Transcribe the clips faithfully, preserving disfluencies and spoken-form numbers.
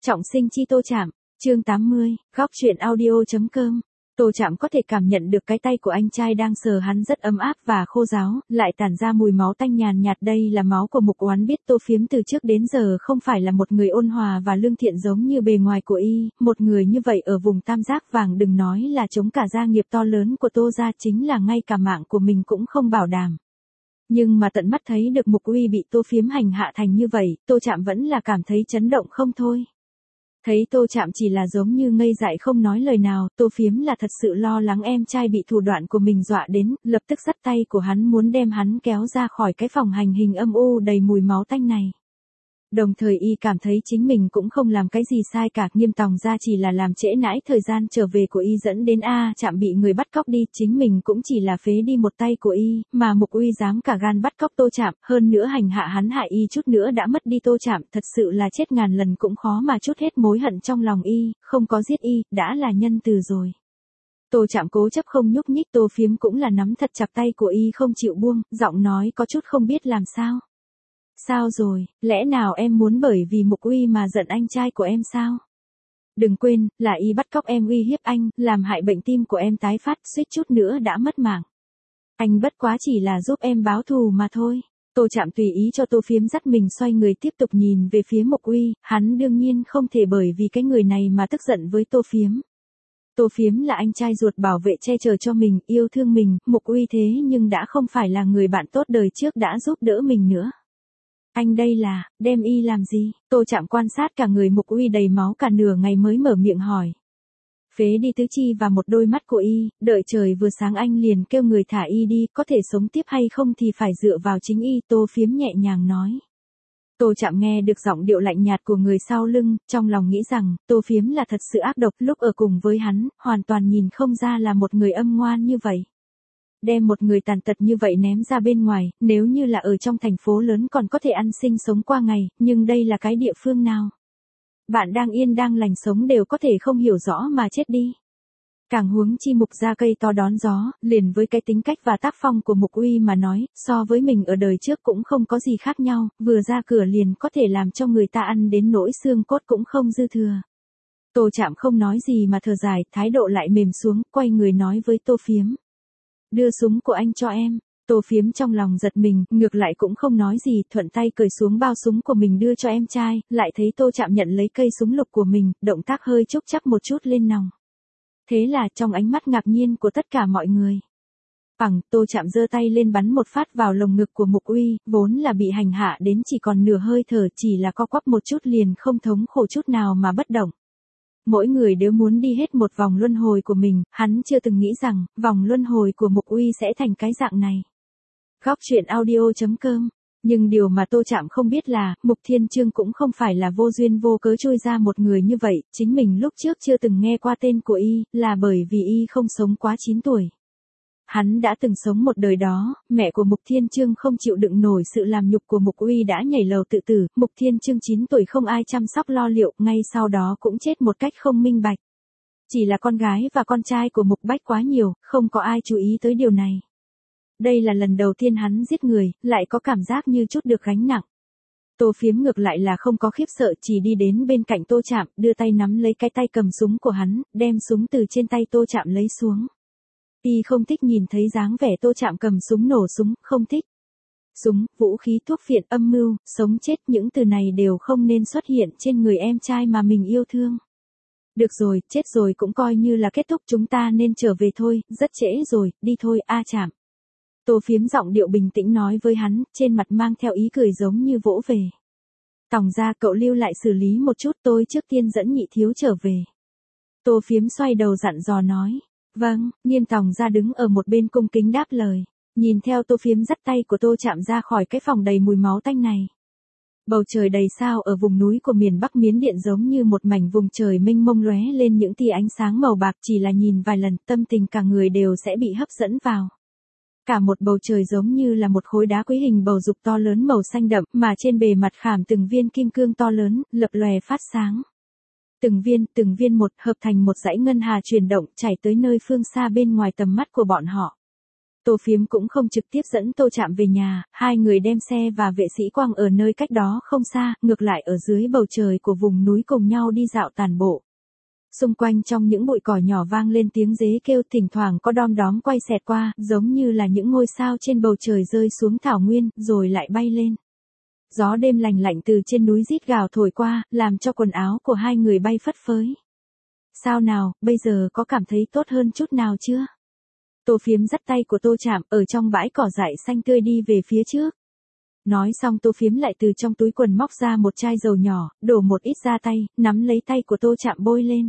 Trọng sinh chi Tô Trạm, chương tám mươi, góc truyện audio chấm com. Tô Trạm có thể cảm nhận được cái tay của anh trai đang sờ hắn rất ấm áp và khô ráo, lại tản ra mùi máu tanh nhàn nhạt. Đây là máu của Mục Oán. Biết Tô Phiếm từ trước đến giờ không phải là một người ôn hòa và lương thiện giống như bề ngoài của y, một người như vậy ở vùng tam giác vàng đừng nói là chống cả gia nghiệp to lớn của Tô gia, chính là ngay cả mạng của mình cũng không bảo đảm. Nhưng mà tận mắt thấy được Mục Uy bị Tô Phiếm hành hạ thành như vậy, Tô Trạm vẫn là cảm thấy chấn động không thôi. Thấy Tô Trạm chỉ là giống như ngây dại không nói lời nào, Tô Phiếm là thật sự lo lắng em trai bị thủ đoạn của mình dọa đến, lập tức dắt tay của hắn muốn đem hắn kéo ra khỏi cái phòng hành hình âm u đầy mùi máu tanh này. Đồng thời y cảm thấy chính mình cũng không làm cái gì sai cả, Nghiêm Tòng ra chỉ là làm trễ nãi thời gian trở về của y dẫn đến A Trạm bị người bắt cóc đi, chính mình cũng chỉ là phế đi một tay của y, mà Mục Uy dám cả gan bắt cóc Tô Trạm, hơn nữa hành hạ hắn hại y chút nữa đã mất đi Tô Trạm, thật sự là chết ngàn lần cũng khó mà trút hết mối hận trong lòng y, không có giết y, đã là nhân từ rồi. Tô Trạm cố chấp không nhúc nhích, Tô Phiếm cũng là nắm thật chặt tay của y không chịu buông, giọng nói có chút không biết làm sao. Sao rồi, lẽ nào em muốn bởi vì Mục Uy mà giận anh trai của em sao? Đừng quên, là y bắt cóc em uy hiếp anh, làm hại bệnh tim của em tái phát, suýt chút nữa đã mất mạng. Anh bất quá chỉ là giúp em báo thù mà thôi. Tô Trạm tùy ý cho Tô Phiếm dắt mình xoay người tiếp tục nhìn về phía Mục Uy, hắn đương nhiên không thể bởi vì cái người này mà tức giận với Tô Phiếm. Tô Phiếm là anh trai ruột bảo vệ che chở cho mình, yêu thương mình, Mục Uy thế nhưng đã không phải là người bạn tốt đời trước đã giúp đỡ mình nữa. Anh đây là, đem y làm gì? Tô Trạm quan sát cả người Mục Uy đầy máu cả nửa ngày mới mở miệng hỏi. Phế đi tứ chi và một đôi mắt của y, đợi trời vừa sáng anh liền kêu người thả y đi, có thể sống tiếp hay không thì phải dựa vào chính y, Tô Phiếm nhẹ nhàng nói. Tô Trạm nghe được giọng điệu lạnh nhạt của người sau lưng, trong lòng nghĩ rằng, Tô Phiếm là thật sự ác độc, lúc ở cùng với hắn, hoàn toàn nhìn không ra là một người âm ngoan như vậy. Đem một người tàn tật như vậy ném ra bên ngoài, nếu như là ở trong thành phố lớn còn có thể ăn sinh sống qua ngày, nhưng đây là cái địa phương nào? Bạn đang yên đang lành sống đều có thể không hiểu rõ mà chết đi. Càng huống chi Mục ra cây to đón gió, liền với cái tính cách và tác phong của Mục Uy mà nói, so với mình ở đời trước cũng không có gì khác nhau, vừa ra cửa liền có thể làm cho người ta ăn đến nỗi xương cốt cũng không dư thừa. Tô Trạm không nói gì mà thở dài, thái độ lại mềm xuống, quay người nói với Tô Phiếm. Đưa súng của anh cho em. Tô Phiếm trong lòng giật mình, ngược lại cũng không nói gì, thuận tay cởi xuống bao súng của mình đưa cho em trai, lại thấy Tô Trạm nhận lấy cây súng lục của mình, động tác hơi chúc chắc một chút lên nòng. Thế là trong ánh mắt ngạc nhiên của tất cả mọi người. Bằng, Tô Trạm giơ tay lên bắn một phát vào lồng ngực của Mục Uy, vốn là bị hành hạ đến chỉ còn nửa hơi thở, chỉ là co quắp một chút liền không thống khổ chút nào mà bất động. Mỗi người đều muốn đi hết một vòng luân hồi của mình, hắn chưa từng nghĩ rằng, vòng luân hồi của Mục Uy sẽ thành cái dạng này. Góc truyện audio chấm com. Nhưng điều mà Tô Trạm không biết là, Mục Thiên Chương cũng không phải là vô duyên vô cớ chui ra một người như vậy, chính mình lúc trước chưa từng nghe qua tên của y, là bởi vì y không sống quá chín tuổi. Hắn đã từng sống một đời đó, mẹ của Mục Thiên Chương không chịu đựng nổi sự làm nhục của Mục Uy đã nhảy lầu tự tử, Mục Thiên Chương chín tuổi không ai chăm sóc lo liệu, ngay sau đó cũng chết một cách không minh bạch. Chỉ là con gái và con trai của Mục Bách quá nhiều, không có ai chú ý tới điều này. Đây là lần đầu tiên hắn giết người, lại có cảm giác như chút được gánh nặng. Tô Phiếm ngược lại là không có khiếp sợ, chỉ đi đến bên cạnh Tô Trạm, đưa tay nắm lấy cái tay cầm súng của hắn, đem súng từ trên tay Tô Trạm lấy xuống. Y không thích nhìn thấy dáng vẻ Tô Trạm cầm súng nổ súng, không thích. Súng, vũ khí, thuốc phiện, âm mưu, sống chết, những từ này đều không nên xuất hiện trên người em trai mà mình yêu thương. Được rồi, chết rồi cũng coi như là kết thúc, chúng ta nên trở về thôi, rất trễ rồi, đi thôi, A Trạm. Tô Phiếm giọng điệu bình tĩnh nói với hắn, trên mặt mang theo ý cười giống như vỗ về. Tòng ra, cậu lưu lại xử lý một chút, tôi trước tiên dẫn Nhị thiếu trở về. Tô Phiếm xoay đầu dặn dò nói. Vâng, Nghiêm Tòng ra đứng ở một bên cung kính đáp lời. Nhìn theo Tô Phiếm dắt tay của Tô Trạm ra khỏi cái phòng đầy mùi máu tanh này. Bầu trời đầy sao ở vùng núi của miền Bắc Miến Điện giống như một mảnh vùng trời mênh mông lóe lên những tia ánh sáng màu bạc, chỉ là nhìn vài lần tâm tình cả người đều sẽ bị hấp dẫn vào. Cả một bầu trời giống như là một khối đá quý hình bầu dục to lớn màu xanh đậm, mà trên bề mặt khảm từng viên kim cương to lớn, lập lòe phát sáng. Từng viên, từng viên một, hợp thành một dãy ngân hà chuyển động, chảy tới nơi phương xa bên ngoài tầm mắt của bọn họ. Tô Phiếm cũng không trực tiếp dẫn Tô Trạm về nhà, hai người đem xe và vệ sĩ quang ở nơi cách đó không xa, ngược lại ở dưới bầu trời của vùng núi cùng nhau đi dạo tản bộ. Xung quanh trong những bụi cỏ nhỏ vang lên tiếng dế kêu, thỉnh thoảng có đom đóm quay xẹt qua, giống như là những ngôi sao trên bầu trời rơi xuống thảo nguyên, rồi lại bay lên. Gió đêm lành lạnh từ trên núi rít gào thổi qua, làm cho quần áo của hai người bay phất phới. Sao nào, bây giờ có cảm thấy tốt hơn chút nào chưa? Tô Phiếm dắt tay của Tô Trạm ở trong bãi cỏ dại xanh tươi đi về phía trước. Nói xong Tô Phiếm lại từ trong túi quần móc ra một chai dầu nhỏ, đổ một ít ra tay, nắm lấy tay của Tô Trạm bôi lên.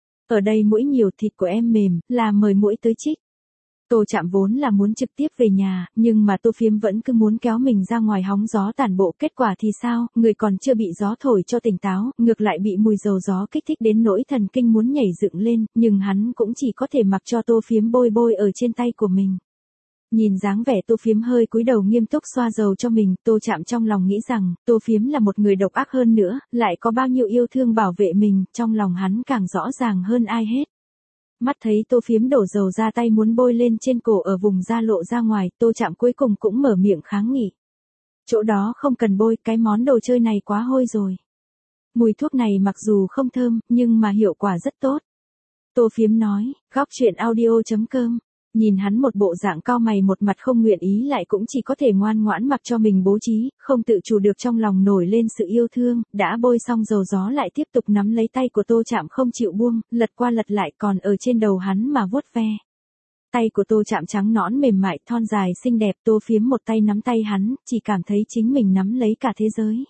Ở đây muỗi nhiều, thịt của em mềm, là mời muỗi tới chích. Tô Trạm vốn là muốn trực tiếp về nhà, nhưng mà Tô Phiếm vẫn cứ muốn kéo mình ra ngoài hóng gió tản bộ. Kết quả thì sao, người còn chưa bị gió thổi cho tỉnh táo, ngược lại bị mùi dầu gió kích thích đến nỗi thần kinh muốn nhảy dựng lên, nhưng hắn cũng chỉ có thể mặc cho Tô Phiếm bôi bôi ở trên tay của mình. Nhìn dáng vẻ Tô Phiếm hơi cúi đầu nghiêm túc xoa dầu cho mình, Tô Trạm trong lòng nghĩ rằng, Tô Phiếm là một người độc ác hơn nữa, lại có bao nhiêu yêu thương bảo vệ mình, trong lòng hắn càng rõ ràng hơn ai hết. Mắt thấy Tô Phiếm đổ dầu ra tay muốn bôi lên trên cổ ở vùng da lộ ra ngoài, Tô Trạm cuối cùng cũng mở miệng kháng nghị. Chỗ đó không cần bôi, cái món đồ chơi này quá hôi rồi. Mùi thuốc này mặc dù không thơm, nhưng mà hiệu quả rất tốt. Tô Phiếm nói, góc truyện audio chấm com. Nhìn hắn một bộ dạng cau mày một mặt không nguyện ý lại cũng chỉ có thể ngoan ngoãn mặc cho mình bố trí, không tự chủ được trong lòng nổi lên sự yêu thương, đã bôi xong dầu gió lại tiếp tục nắm lấy tay của Tô Trạm không chịu buông, lật qua lật lại còn ở trên đầu hắn mà vuốt ve. Tay của Tô Trạm trắng nõn mềm mại thon dài xinh đẹp, Tô Phiếm một tay nắm tay hắn, chỉ cảm thấy chính mình nắm lấy cả thế giới.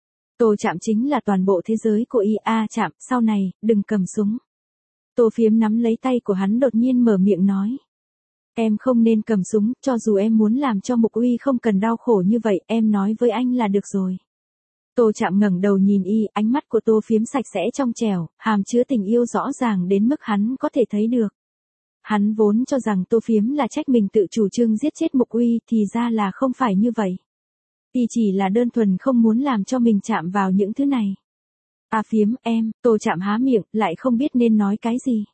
Tô Trạm chính là toàn bộ thế giới của y. A Trạm, sau này, đừng cầm súng. Tô Phiếm nắm lấy tay của hắn đột nhiên mở miệng nói. Em không nên cầm súng, cho dù em muốn làm cho Mục Uy không cần đau khổ như vậy, em nói với anh là được rồi. Tô Trạm ngẩng đầu nhìn y, ánh mắt của Tô Phiếm sạch sẽ trong trẻo, hàm chứa tình yêu rõ ràng đến mức hắn có thể thấy được. Hắn vốn cho rằng Tô Phiếm là trách mình tự chủ trương giết chết Mục Uy, thì ra là không phải như vậy. Y chỉ là đơn thuần không muốn làm cho mình chạm vào những thứ này. À Phiếm, em, Tô Trạm há miệng, lại không biết nên nói cái gì.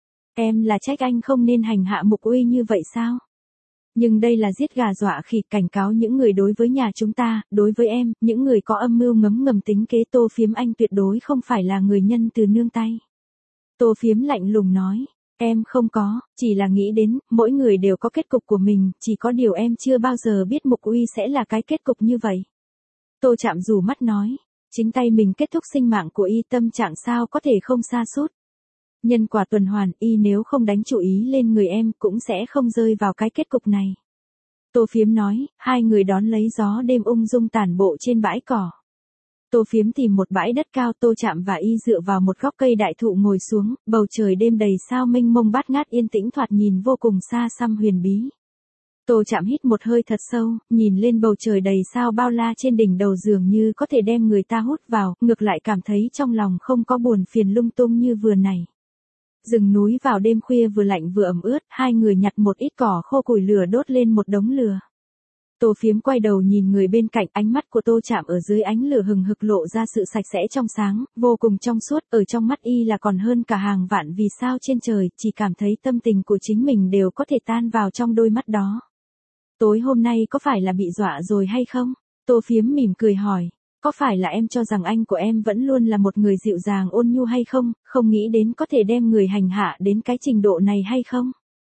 Em là trách anh không nên hành hạ Mục Uy như vậy sao? Nhưng đây là giết gà dọa khỉ, cảnh cáo những người đối với nhà chúng ta, đối với em, những người có âm mưu ngấm ngầm tính kế. Tô Phiếm, anh tuyệt đối không phải là người nhân từ nương tay. Tô Phiếm lạnh lùng nói, em không có, chỉ là nghĩ đến, mỗi người đều có kết cục của mình, chỉ có điều em chưa bao giờ biết Mục Uy sẽ là cái kết cục như vậy. Tô Trạm rủ mắt nói, chính tay mình kết thúc sinh mạng của y, tâm trạng sao có thể không sa sút. Nhân quả tuần hoàn, y nếu không đánh chủ ý lên người em cũng sẽ không rơi vào cái kết cục này. Tô Phiếm nói, hai người đón lấy gió đêm ung dung tản bộ trên bãi cỏ. Tô Phiếm tìm một bãi đất cao, Tô Trạm và y dựa vào một góc cây đại thụ ngồi xuống, bầu trời đêm đầy sao mênh mông bát ngát yên tĩnh thoạt nhìn vô cùng xa xăm huyền bí. Tô Trạm hít một hơi thật sâu, nhìn lên bầu trời đầy sao bao la trên đỉnh đầu dường như có thể đem người ta hút vào, ngược lại cảm thấy trong lòng không có buồn phiền lung tung như vừa này. Rừng núi vào đêm khuya vừa lạnh vừa ẩm ướt, hai người nhặt một ít cỏ khô củi lửa đốt lên một đống lửa. Tô Phiếm quay đầu nhìn người bên cạnh, ánh mắt của Tô Trạm ở dưới ánh lửa hừng hực lộ ra sự sạch sẽ trong sáng, vô cùng trong suốt, ở trong mắt y là còn hơn cả hàng vạn vì sao trên trời, chỉ cảm thấy tâm tình của chính mình đều có thể tan vào trong đôi mắt đó. Tối hôm nay có phải là bị dọa rồi hay không? Tô Phiếm mỉm cười hỏi. Có phải là em cho rằng anh của em vẫn luôn là một người dịu dàng ôn nhu hay không, không nghĩ đến có thể đem người hành hạ đến cái trình độ này hay không?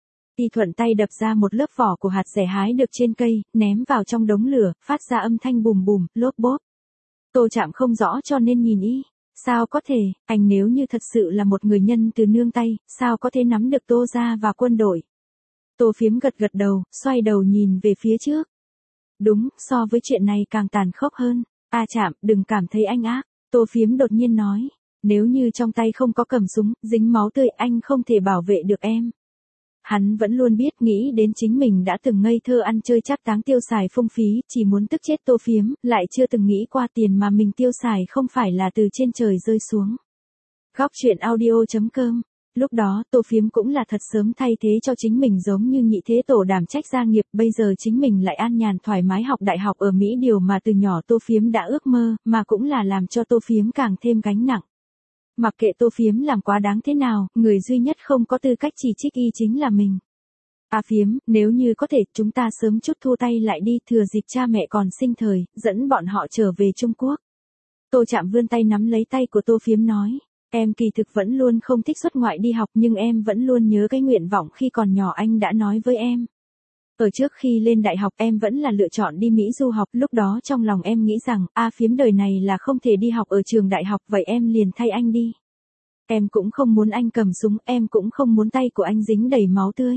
Y thuận tay đập ra một lớp vỏ của hạt dẻ hái được trên cây, ném vào trong đống lửa, phát ra âm thanh bùm bùm, lốp bốp. Tô Trạm không rõ cho nên nhìn y. Sao có thể, anh nếu như thật sự là một người nhân từ nương tay, sao có thể nắm được Tô gia và quân đội? Tô Phiếm gật gật đầu, xoay đầu nhìn về phía trước. Đúng, so với chuyện này càng tàn khốc hơn. A Trạm, đừng cảm thấy anh ác. Tô Phiếm đột nhiên nói, nếu như trong tay không có cầm súng, dính máu tươi, anh không thể bảo vệ được em. Hắn vẫn luôn biết, nghĩ đến chính mình đã từng ngây thơ ăn chơi trác táng tiêu xài phung phí, chỉ muốn tức chết Tô Phiếm, lại chưa từng nghĩ qua tiền mà mình tiêu xài không phải là từ trên trời rơi xuống. Góc truyện audio chấm com. Lúc đó, Tô Phiếm cũng là thật sớm thay thế cho chính mình giống như nhị thế tổ đảm trách gia nghiệp, bây giờ chính mình lại an nhàn thoải mái học đại học ở Mỹ, điều mà từ nhỏ Tô Phiếm đã ước mơ, mà cũng là làm cho Tô Phiếm càng thêm gánh nặng. Mặc kệ Tô Phiếm làm quá đáng thế nào, người duy nhất không có tư cách chỉ trích y chính là mình. A Phiếm, nếu như có thể, chúng ta sớm chút thu tay lại đi, thừa dịp cha mẹ còn sinh thời, dẫn bọn họ trở về Trung Quốc. Tô Trạm vươn tay nắm lấy tay của Tô Phiếm nói, em kỳ thực vẫn luôn không thích xuất ngoại đi học nhưng em vẫn luôn nhớ cái nguyện vọng khi còn nhỏ anh đã nói với em. Ở trước khi lên đại học em vẫn là lựa chọn đi Mỹ du học, lúc đó trong lòng em nghĩ rằng, A Phiếm đời này là không thể đi học ở trường đại học, vậy em liền thay anh đi. Em cũng không muốn anh cầm súng, em cũng không muốn tay của anh dính đầy máu tươi.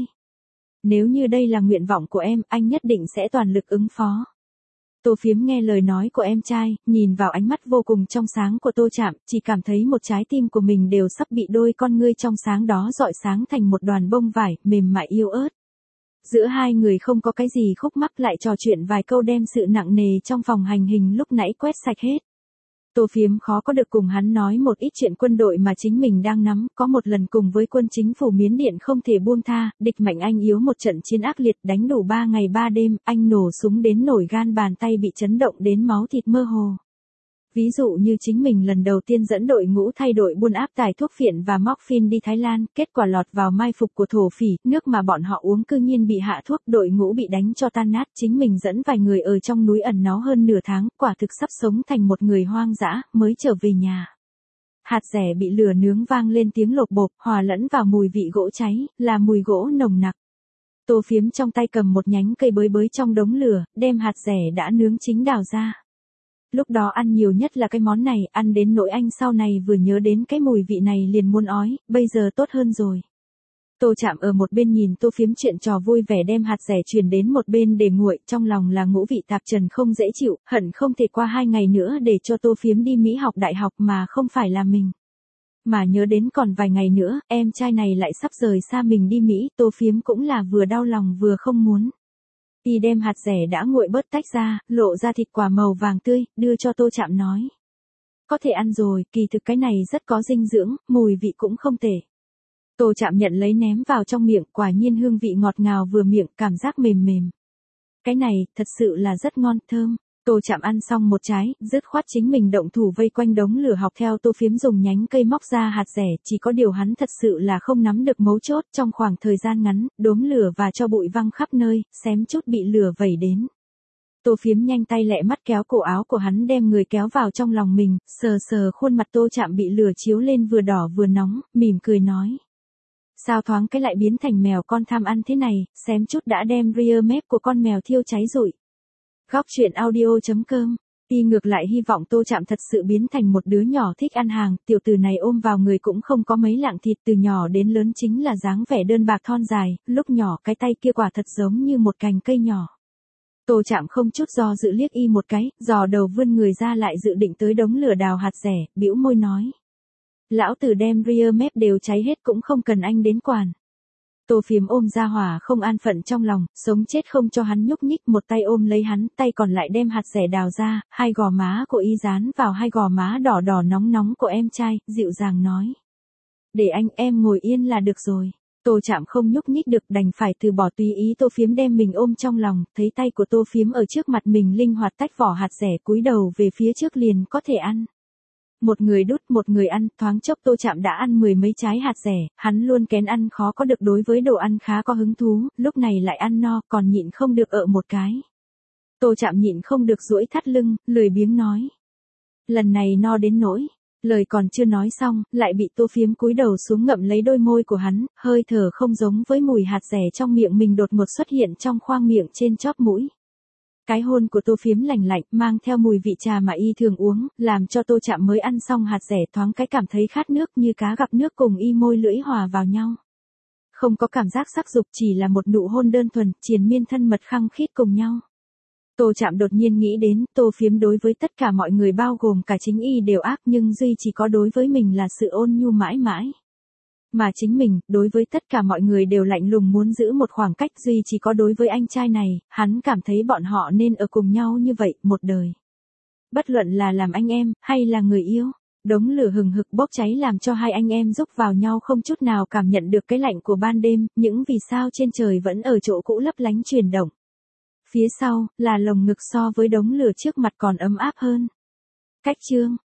Nếu như đây là nguyện vọng của em, anh nhất định sẽ toàn lực ứng phó. Tô Phiếm nghe lời nói của em trai, nhìn vào ánh mắt vô cùng trong sáng của Tô Trạm, chỉ cảm thấy một trái tim của mình đều sắp bị đôi con ngươi trong sáng đó rọi sáng thành một đoàn bông vải, mềm mại yêu ớt. Giữa hai người không có cái gì khúc mắc, lại trò chuyện vài câu đem sự nặng nề trong phòng hành hình lúc nãy quét sạch hết. Tô Phiếm khó có được cùng hắn nói một ít chuyện quân đội mà chính mình đang nắm, có một lần cùng với quân chính phủ Miến Điện không thể buông tha, địch mạnh anh yếu một trận chiến ác liệt đánh đủ ba ngày ba đêm, anh nổ súng đến nổi gan bàn tay bị chấn động đến máu thịt mơ hồ. Ví dụ như chính mình lần đầu tiên dẫn đội ngũ thay đổi buôn áp tải thuốc phiện và morphine đi Thái Lan, kết quả lọt vào mai phục của thổ phỉ, nước mà bọn họ uống cư nhiên bị hạ thuốc, đội ngũ bị đánh cho tan nát, chính mình dẫn vài người ở trong núi ẩn náu hơn nửa tháng, quả thực sắp sống thành một người hoang dã, mới trở về nhà. Hạt dẻ bị lửa nướng vang lên tiếng lộp bộp, hòa lẫn vào mùi vị gỗ cháy, là mùi gỗ nồng nặc. Tô Phiếm trong tay cầm một nhánh cây bới bới trong đống lửa, đem hạt dẻ đã nướng chín đào ra. Lúc đó ăn nhiều nhất là cái món này, ăn đến nỗi anh sau này vừa nhớ đến cái mùi vị này liền muốn ói, bây giờ tốt hơn rồi. Tô Trạm ở một bên nhìn Tô Phiếm chuyện trò vui vẻ đem hạt dẻ truyền đến một bên để nguội, trong lòng là ngũ vị tạp trần không dễ chịu, hận không thể qua hai ngày nữa để cho Tô Phiếm đi Mỹ học đại học mà không phải là mình. Mà nhớ đến còn vài ngày nữa, em trai này lại sắp rời xa mình đi Mỹ, Tô Phiếm cũng là vừa đau lòng vừa không muốn. Y đem hạt dẻ đã nguội bớt tách ra, lộ ra thịt quả màu vàng tươi, đưa cho Tô Trạm nói. Có thể ăn rồi, kỳ thực cái này rất có dinh dưỡng, mùi vị cũng không tệ. Tô Trạm nhận lấy ném vào trong miệng, quả nhiên hương vị ngọt ngào vừa miệng, cảm giác mềm mềm. Cái này, thật sự là rất ngon, thơm. Tô Trạm ăn xong một trái, dứt khoát chính mình động thủ vây quanh đống lửa học theo Tô Phiếm dùng nhánh cây móc ra hạt dẻ, chỉ có điều hắn thật sự là không nắm được mấu chốt, trong khoảng thời gian ngắn, đốm lửa và cho bụi văng khắp nơi, xém chút bị lửa vẩy đến. Tô Phiếm nhanh tay lẹ mắt kéo cổ áo của hắn đem người kéo vào trong lòng mình, sờ sờ khuôn mặt Tô Trạm bị lửa chiếu lên vừa đỏ vừa nóng, mỉm cười nói. Sao thoáng cái lại biến thành mèo con tham ăn thế này, xém chút đã đem rear mép của con mèo thiêu cháy rụi. Góc truyện audio chấm com. Y ngược lại hy vọng Tô Trạm thật sự biến thành một đứa nhỏ thích ăn hàng, tiểu tử này ôm vào người cũng không có mấy lạng thịt, từ nhỏ đến lớn chính là dáng vẻ đơn bạc thon dài, lúc nhỏ cái tay kia quả thật giống như một cành cây nhỏ. Tô Trạm không chút do dự liếc Y một cái, dò đầu vươn người ra lại dự định tới đống lửa đào hạt dẻ, bĩu môi nói. Lão tử đem rear mép đều cháy hết cũng không cần anh đến quản. Tô Phiếm ôm ra hỏa không an phận trong lòng, sống chết không cho hắn nhúc nhích, một tay ôm lấy hắn, tay còn lại đem hạt dẻ đào ra, hai gò má của Y dán vào hai gò má đỏ đỏ nóng nóng của em trai, dịu dàng nói. Để anh em ngồi yên là được rồi. Tô Trạm không nhúc nhích được, đành phải từ bỏ tùy ý Tô Phiếm đem mình ôm trong lòng, thấy tay của Tô Phiếm ở trước mặt mình linh hoạt tách vỏ hạt dẻ, cúi đầu về phía trước liền có thể ăn. Một người đút một người ăn, thoáng chốc Tô Trạm đã ăn mười mấy trái hạt dẻ, hắn luôn kén ăn khó có được, đối với đồ ăn khá có hứng thú, lúc này lại ăn no, còn nhịn không được ợ một cái. Tô Trạm nhịn không được duỗi thắt lưng, lười biếng nói. Lần này no đến nỗi, lời còn chưa nói xong, lại bị Tô Phiếm cúi đầu xuống ngậm lấy đôi môi của hắn, hơi thở không giống với mùi hạt dẻ trong miệng mình đột ngột xuất hiện trong khoang miệng trên chóp mũi. Cái hôn của Tô Phiếm lành lạnh, mang theo mùi vị trà mà Y thường uống, làm cho Tô Trạm mới ăn xong hạt dẻ thoáng cái cảm thấy khát nước, như cá gặp nước, cùng Y môi lưỡi hòa vào nhau. Không có cảm giác sắc dục, chỉ là một nụ hôn đơn thuần, triền miên thân mật khăng khít cùng nhau. Tô Trạm đột nhiên nghĩ đến, Tô Phiếm đối với tất cả mọi người bao gồm cả chính Y đều ác, nhưng duy chỉ có đối với mình là sự ôn nhu mãi mãi. Mà chính mình, đối với tất cả mọi người đều lạnh lùng muốn giữ một khoảng cách, duy chỉ có đối với anh trai này, hắn cảm thấy bọn họ nên ở cùng nhau như vậy, một đời. Bất luận là làm anh em, hay là người yêu, đống lửa hừng hực bốc cháy làm cho hai anh em rúc vào nhau không chút nào cảm nhận được cái lạnh của ban đêm, những vì sao trên trời vẫn ở chỗ cũ lấp lánh chuyển động. Phía sau, là lồng ngực so với đống lửa trước mặt còn ấm áp hơn. Cách chương.